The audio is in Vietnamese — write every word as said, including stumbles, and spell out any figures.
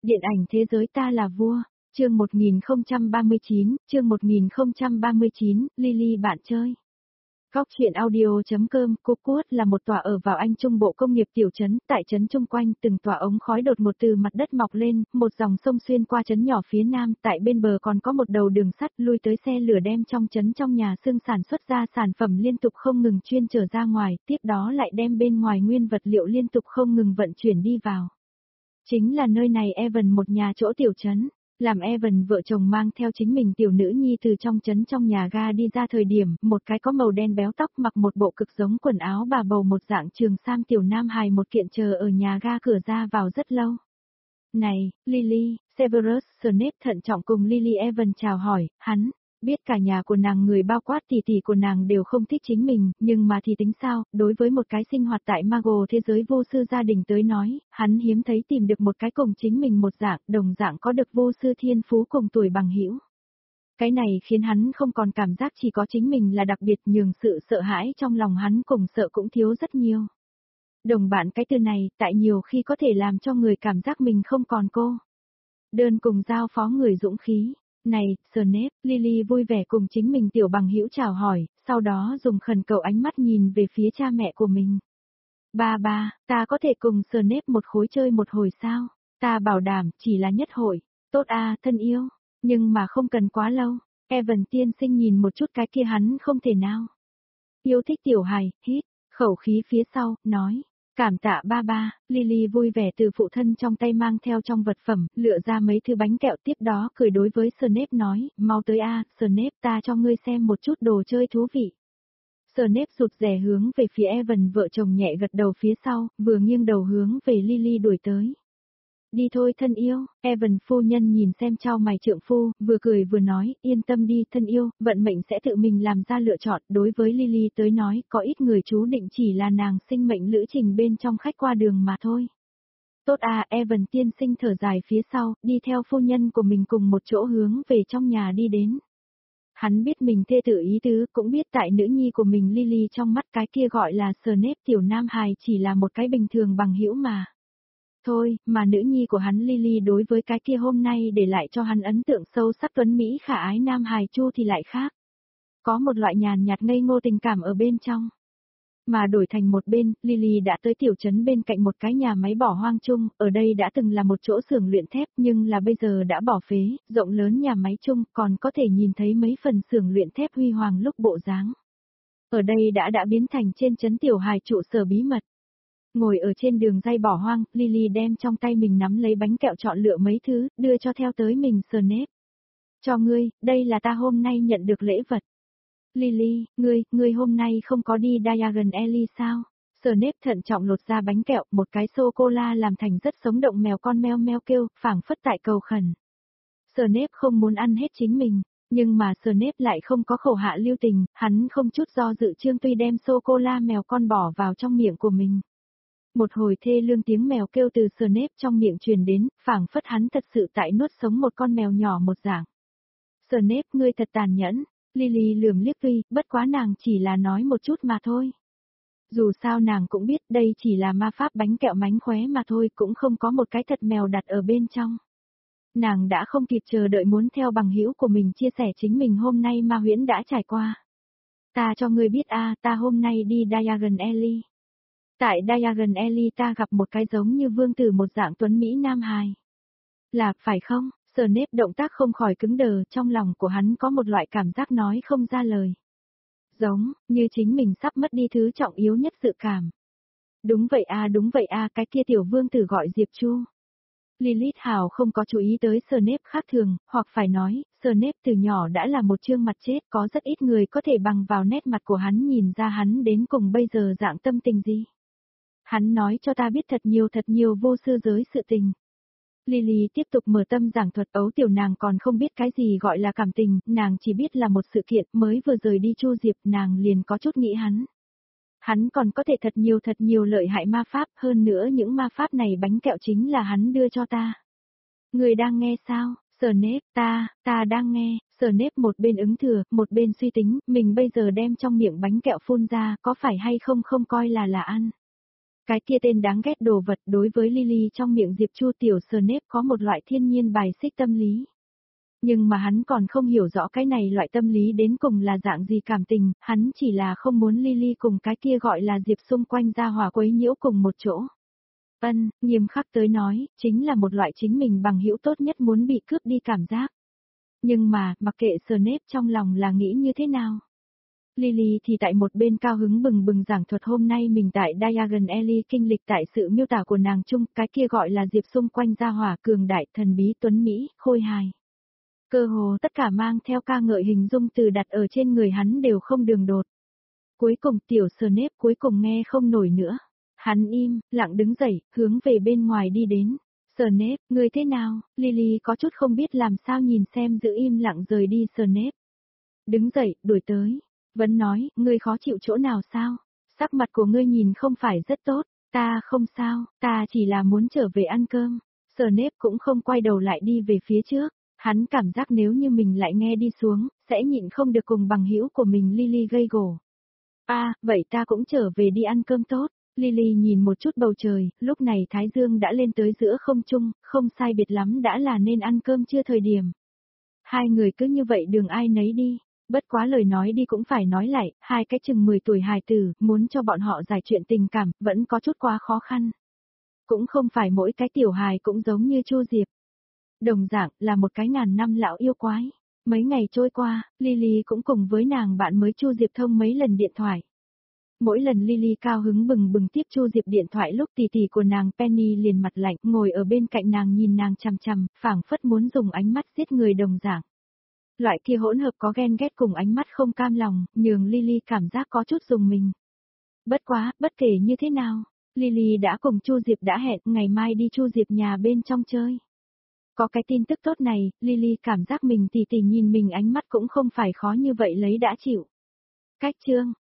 Điện ảnh thế giới ta là vua, chương một nghìn không trăm ba mươi chín, chương một nghìn không trăm ba mươi chín, Lily bạn chơi. Góc truyện audio.com, Cookwood là một tòa ở vào Anh Trung Bộ công nghiệp tiểu trấn, tại trấn chung quanh từng tòa ống khói đột ngột từ mặt đất mọc lên, một dòng sông xuyên qua trấn nhỏ phía nam, tại bên bờ còn có một đầu đường sắt lui tới xe lửa đem trong trấn trong nhà xương sản xuất ra sản phẩm liên tục không ngừng chuyên trở ra ngoài, tiếp đó lại đem bên ngoài nguyên vật liệu liên tục không ngừng vận chuyển đi vào. Chính là nơi này Evan một nhà chỗ tiểu trấn. Làm Evan vợ chồng mang theo chính mình tiểu nữ nhi từ trong trấn trong nhà ga đi ra thời điểm, một cái có màu đen béo tóc mặc một bộ cực giống quần áo bà bầu một dạng trường sam tiểu nam hài một kiện chờ ở nhà ga cửa ra vào rất lâu. Này, Lily, Severus Snape thận trọng cùng Lily Evan chào hỏi, hắn biết cả nhà của nàng người bao quát tỷ tỷ của nàng đều không thích chính mình, nhưng mà thì tính sao, đối với một cái sinh hoạt tại Mago thế giới vô sư gia đình tới nói, hắn hiếm thấy tìm được một cái cùng chính mình một dạng, đồng dạng có được vô sư thiên phú cùng tuổi bằng hữu. Cái này khiến hắn không còn cảm giác chỉ có chính mình là đặc biệt, nhường sự sợ hãi trong lòng hắn cùng sợ cũng thiếu rất nhiều. Đồng bạn cái từ này, tại nhiều khi có thể làm cho người cảm giác mình không còn cô đơn cùng giao phó người dũng khí. Này, Snape, Lily vui vẻ cùng chính mình tiểu bằng hữu chào hỏi, sau đó dùng khẩn cầu ánh mắt nhìn về phía cha mẹ của mình. Ba ba, ta có thể cùng Snape một khối chơi một hồi sao? Ta bảo đảm, chỉ là nhất hội. Tốt a, thân yêu, nhưng mà không cần quá lâu. Evan tiên sinh nhìn một chút cái kia hắn không thể nào. Yêu thích tiểu hài, hít, khẩu khí phía sau, nói. Cảm tạ ba ba, Lily vui vẻ từ phụ thân trong tay mang theo trong vật phẩm, lựa ra mấy thứ bánh kẹo tiếp đó cười đối với Snape nói, mau tới a, Snape ta cho ngươi xem một chút đồ chơi thú vị. Snape rụt rè hướng về phía Evan vợ chồng nhẹ gật đầu phía sau, vừa nghiêng đầu hướng về Lily đuổi tới. Đi thôi thân yêu, Evan phu nhân nhìn xem trao mày trượng phu, vừa cười vừa nói, yên tâm đi thân yêu, vận mệnh sẽ tự mình làm ra lựa chọn. Đối với Lily tới nói, có ít người chú định chỉ là nàng sinh mệnh lữ trình bên trong khách qua đường mà thôi. Tốt à, Evan tiên sinh thở dài phía sau, đi theo phu nhân của mình cùng một chỗ hướng về trong nhà đi đến. Hắn biết mình thê tử ý tứ, cũng biết tại nữ nhi của mình Lily trong mắt cái kia gọi là Snape tiểu nam hài chỉ là một cái bình thường bằng hữu mà. Thôi, mà nữ nhi của hắn Lily đối với cái kia hôm nay để lại cho hắn ấn tượng sâu sắc tuấn Mỹ khả ái nam hài Chu thì lại khác. Có một loại nhàn nhạt ngây ngô tình cảm ở bên trong. Mà đổi thành một bên, Lily đã tới tiểu trấn bên cạnh một cái nhà máy bỏ hoang chung, ở đây đã từng là một chỗ xưởng luyện thép nhưng là bây giờ đã bỏ phế, rộng lớn nhà máy chung còn có thể nhìn thấy mấy phần xưởng luyện thép huy hoàng lúc bộ dáng. Ở đây đã đã biến thành trên trấn tiểu hài trụ sở bí mật. Ngồi ở trên đường dây bỏ hoang, Lily đem trong tay mình nắm lấy bánh kẹo chọn lựa mấy thứ, đưa cho theo tới mình Snape. Cho ngươi, đây là ta hôm nay nhận được lễ vật. Lily, ngươi, ngươi hôm nay không có đi Diagon Alley sao? Snape thận trọng lột ra bánh kẹo, một cái sô-cô-la làm thành rất sống động mèo con meo meo kêu, phảng phất tại cầu khẩn. Snape không muốn ăn hết chính mình, nhưng mà Snape lại không có khẩu hạ lưu tình, hắn không chút do dự trương tuy đem sô-cô-la mèo con bỏ vào trong miệng của mình. Một hồi thê lương tiếng mèo kêu từ Snape trong miệng truyền đến, phảng phất hắn thật sự tại nuốt sống một con mèo nhỏ một dạng. Snape, ngươi thật tàn nhẫn. Lily lườm liếc tuy, bất quá nàng chỉ là nói một chút mà thôi. Dù sao nàng cũng biết đây chỉ là ma pháp bánh kẹo mánh khóe mà thôi, cũng không có một cái thật mèo đặt ở bên trong. Nàng đã không kịp chờ đợi muốn theo bằng hữu của mình chia sẻ chính mình hôm nay ma huyễn đã trải qua. Ta cho ngươi biết a, ta hôm nay đi Diagon Alley. Tại Diagon Alley ta gặp một cái giống như vương tử một dạng tuấn Mỹ nam hài. Là, phải không? Snape động tác không khỏi cứng đờ, trong lòng của hắn có một loại cảm giác nói không ra lời. Giống, như chính mình sắp mất đi thứ trọng yếu nhất sự cảm. Đúng vậy a, đúng vậy a, cái kia tiểu vương tử gọi Diệp Chu. Lilith Hào không có chú ý tới Snape khác thường, hoặc phải nói, Snape từ nhỏ đã là một trương mặt chết, có rất ít người có thể bằng vào nét mặt của hắn nhìn ra hắn đến cùng bây giờ dạng tâm tình gì. Hắn nói cho ta biết thật nhiều thật nhiều vô sư giới sự tình. Lily tiếp tục mở tâm giảng thuật ấu tiểu nàng còn không biết cái gì gọi là cảm tình, nàng chỉ biết là một sự kiện mới vừa rời đi Chu Diệp nàng liền có chút nghĩ hắn. Hắn còn có thể thật nhiều thật nhiều lợi hại ma pháp, hơn nữa những ma pháp này bánh kẹo chính là hắn đưa cho ta. Người đang nghe sao? Snape, ta, ta đang nghe. Snape một bên ứng thừa, một bên suy tính, mình bây giờ đem trong miệng bánh kẹo phun ra, có phải hay không không coi là là ăn. Cái kia tên đáng ghét đồ vật đối với Lily trong miệng Diệp Chu tiểu Snape có một loại thiên nhiên bài xích tâm lý. Nhưng mà hắn còn không hiểu rõ cái này loại tâm lý đến cùng là dạng gì cảm tình, hắn chỉ là không muốn Lily cùng cái kia gọi là Diệp xung quanh ra hòa quấy nhiễu cùng một chỗ. Ân, nghiêm khắc tới nói, chính là một loại chính mình bằng hữu tốt nhất muốn bị cướp đi cảm giác. Nhưng mà, mặc kệ Snape trong lòng là nghĩ như thế nào. Lily thì tại một bên cao hứng bừng bừng giảng thuật hôm nay mình tại Diagon Alley kinh lịch tại sự miêu tả của nàng chung, cái kia gọi là Diệp xung quanh gia hỏa cường đại thần bí tuấn Mỹ, khôi hài. Cơ hồ tất cả mang theo ca ngợi hình dung từ đặt ở trên người hắn đều không đường đột. Cuối cùng tiểu Snape cuối cùng nghe không nổi nữa. Hắn im, lặng đứng dậy, hướng về bên ngoài đi đến. Snape, ngươi thế nào? Lily có chút không biết làm sao nhìn xem giữ im lặng rời đi Snape. Đứng dậy, đuổi tới. Vẫn nói, ngươi khó chịu chỗ nào sao? Sắc mặt của ngươi nhìn không phải rất tốt. Ta không sao, ta chỉ là muốn trở về ăn cơm. Snape cũng không quay đầu lại đi về phía trước. Hắn cảm giác nếu như mình lại nghe đi xuống, sẽ nhịn không được cùng bằng hữu của mình Lily gây gổ. À, vậy ta cũng trở về đi ăn cơm tốt. Lily nhìn một chút bầu trời, lúc này Thái Dương đã lên tới giữa không trung, không sai biệt lắm đã là nên ăn cơm chưa thời điểm. Hai người cứ như vậy đường ai nấy đi. Bất quá lời nói đi cũng phải nói lại, hai cái chừng mười tuổi hài tử, muốn cho bọn họ giải chuyện tình cảm, vẫn có chút quá khó khăn. Cũng không phải mỗi cái tiểu hài cũng giống như Chu Diệp. Đồng dạng là một cái ngàn năm lão yêu quái. Mấy ngày trôi qua, Lily cũng cùng với nàng bạn mới Chu Diệp thông mấy lần điện thoại. Mỗi lần Lily cao hứng bừng bừng tiếp Chu Diệp điện thoại lúc tỷ tỷ của nàng Penny liền mặt lạnh ngồi ở bên cạnh nàng nhìn nàng chằm chằm, phảng phất muốn dùng ánh mắt giết người đồng dạng. Loại kia hỗn hợp có ghen ghét cùng ánh mắt không cam lòng, nhường Lily cảm giác có chút dùng mình. Bất quá, bất kể như thế nào, Lily đã cùng Chu Diệp đã hẹn ngày mai đi Chu Diệp nhà bên trong chơi. Có cái tin tức tốt này, Lily cảm giác mình tỷ tỷ nhìn mình ánh mắt cũng không phải khó như vậy lấy đã chịu. Cách chương